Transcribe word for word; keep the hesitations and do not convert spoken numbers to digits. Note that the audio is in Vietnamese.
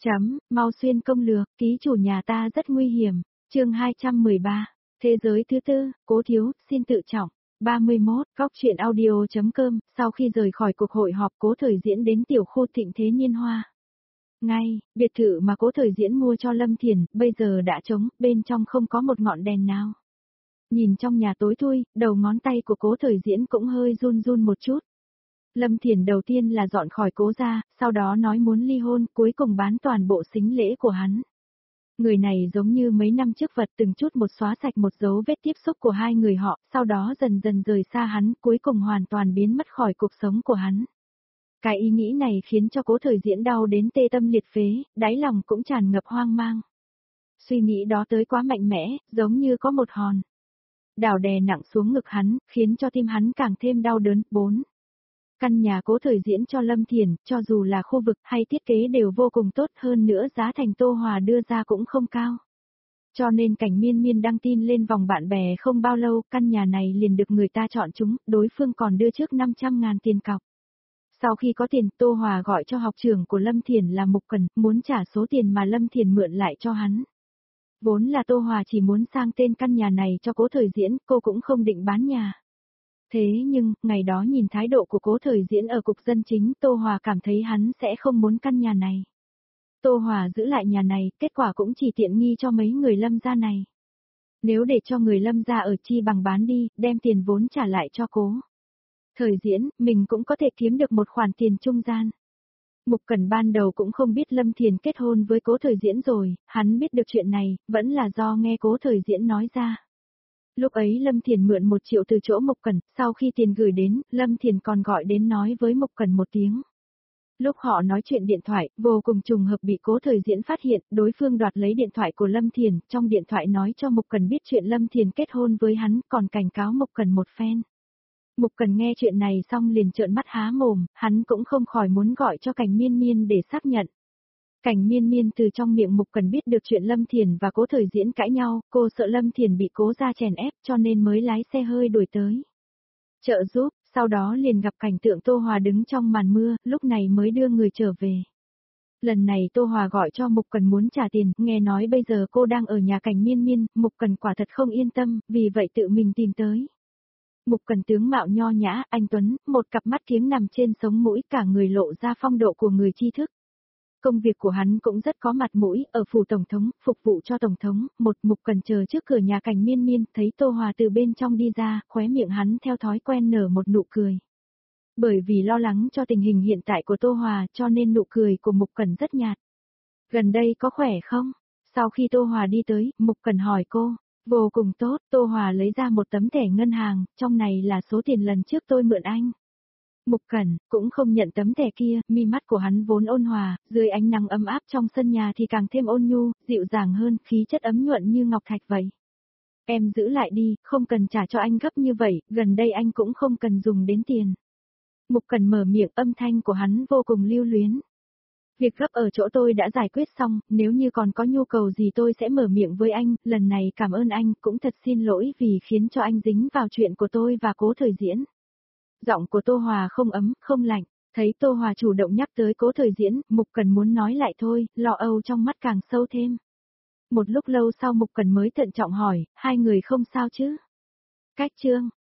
Chấm, mau xuyên công lược, ký chủ nhà ta rất nguy hiểm. Chương hai trăm mười ba. Thế giới thứ tư, Cố thiếu, xin tự trọng. ba mươi mốt, góc truyện audio.com, sau khi rời khỏi cuộc hội họp Cố Thời Diễn đến tiểu khu Thịnh Thế Niên Hoa. Ngay, biệt thự mà Cố Thời Diễn mua cho Lâm Thiền, bây giờ đã trống, bên trong không có một ngọn đèn nào. Nhìn trong nhà tối thui, đầu ngón tay của Cố Thời Diễn cũng hơi run run một chút. Lâm Thiền đầu tiên là dọn khỏi Cố gia, sau đó nói muốn ly hôn, cuối cùng bán toàn bộ sính lễ của hắn. Người này giống như mấy năm trước vật từng chút một xóa sạch một dấu vết tiếp xúc của hai người họ, sau đó dần dần rời xa hắn, cuối cùng hoàn toàn biến mất khỏi cuộc sống của hắn. Cái ý nghĩ này khiến cho Cố Thời Diễn đau đến tê tâm liệt phế, đáy lòng cũng tràn ngập hoang mang. Suy nghĩ đó tới quá mạnh mẽ, giống như có một hòn đào đè nặng xuống ngực hắn, khiến cho tim hắn càng thêm đau đớn. Bốn. Căn nhà Cố Thời Diễn cho Lâm Thiền, cho dù là khu vực hay thiết kế đều vô cùng tốt, hơn nữa giá thành Tô Hòa đưa ra cũng không cao. Cho nên Cảnh Miên Miên đăng tin lên vòng bạn bè không bao lâu, căn nhà này liền được người ta chọn chúng, đối phương còn đưa trước năm trăm ngàn tiền cọc. Sau khi có tiền, Tô Hòa gọi cho học trưởng của Lâm Thiền là Mục Cần, muốn trả số tiền mà Lâm Thiền mượn lại cho hắn. Vốn là Tô Hòa chỉ muốn sang tên căn nhà này cho Cố Thời Diễn, cô cũng không định bán nhà. Thế nhưng, ngày đó nhìn thái độ của Cố Thời Diễn ở cục dân chính, Tô Hòa cảm thấy hắn sẽ không muốn căn nhà này. Tô Hòa giữ lại nhà này, kết quả cũng chỉ tiện nghi cho mấy người Lâm gia này. Nếu để cho người Lâm gia ở chi bằng bán đi, đem tiền vốn trả lại cho Cố Thời Diễn, mình cũng có thể kiếm được một khoản tiền trung gian. Mục Cần ban đầu cũng không biết Lâm Thiền kết hôn với Cố Thời Diễn rồi, hắn biết được chuyện này, vẫn là do nghe Cố Thời Diễn nói ra. Lúc ấy Lâm Thiền mượn một triệu từ chỗ Mục Cần, sau khi tiền gửi đến, Lâm Thiền còn gọi đến nói với Mục Cần một tiếng. Lúc họ nói chuyện điện thoại, vô cùng trùng hợp bị Cố Thời Diễn phát hiện, đối phương đoạt lấy điện thoại của Lâm Thiền, trong điện thoại nói cho Mục Cần biết chuyện Lâm Thiền kết hôn với hắn, còn cảnh cáo Mục Cần một phen. Mục Cần nghe chuyện này xong liền trợn mắt há mồm, hắn cũng không khỏi muốn gọi cho Cảnh Miên Miên để xác nhận. Cảnh Miên Miên từ trong miệng Mục Cần biết được chuyện Lâm Thiền và Cố Thời Diễn cãi nhau, cô sợ Lâm Thiền bị Cố gia chèn ép cho nên mới lái xe hơi đuổi tới trợ giúp, sau đó liền gặp cảnh tượng Tô Hòa đứng trong màn mưa, lúc này mới đưa người trở về. Lần này Tô Hòa gọi cho Mục Cần muốn trả tiền, nghe nói bây giờ cô đang ở nhà Cảnh Miên Miên, Mục Cần quả thật không yên tâm, vì vậy tự mình tìm tới. Mục Cần tướng mạo nho nhã, anh tuấn, một cặp mắt kiếng nằm trên sống mũi, cả người lộ ra phong độ của người tri thức. Công việc của hắn cũng rất có mặt mũi, ở phủ tổng thống, phục vụ cho tổng thống, một Mục Cần chờ trước cửa nhà Cảnh Miên Miên, thấy Tô Hòa từ bên trong đi ra, khóe miệng hắn theo thói quen nở một nụ cười. Bởi vì lo lắng cho tình hình hiện tại của Tô Hòa, cho nên nụ cười của Mục Cần rất nhạt. Gần đây có khỏe không? Sau khi Tô Hòa đi tới, Mục Cần hỏi cô. Vô cùng tốt, Tô Hòa lấy ra một tấm thẻ ngân hàng, trong này là số tiền lần trước tôi mượn anh. Mục Cần cũng không nhận tấm thẻ kia, mi mắt của hắn vốn ôn hòa, dưới ánh nắng ấm áp trong sân nhà thì càng thêm ôn nhu, dịu dàng hơn, khí chất ấm nhuận như ngọc thạch vậy. Em giữ lại đi, không cần trả cho anh gấp như vậy, gần đây anh cũng không cần dùng đến tiền. Mục Cần mở miệng, âm thanh của hắn vô cùng lưu luyến. Việc gấp ở chỗ tôi đã giải quyết xong, nếu như còn có nhu cầu gì tôi sẽ mở miệng với anh, lần này cảm ơn anh, cũng thật xin lỗi vì khiến cho anh dính vào chuyện của tôi và Cố Thời Diễn. Giọng của Tô Hòa không ấm, không lạnh, thấy Tô Hòa chủ động nhắc tới Cố Thời Diễn, Mục Cần muốn nói lại thôi, lo âu trong mắt càng sâu thêm. Một lúc lâu sau Mục Cần mới thận trọng hỏi, hai người không sao chứ? Cách chương,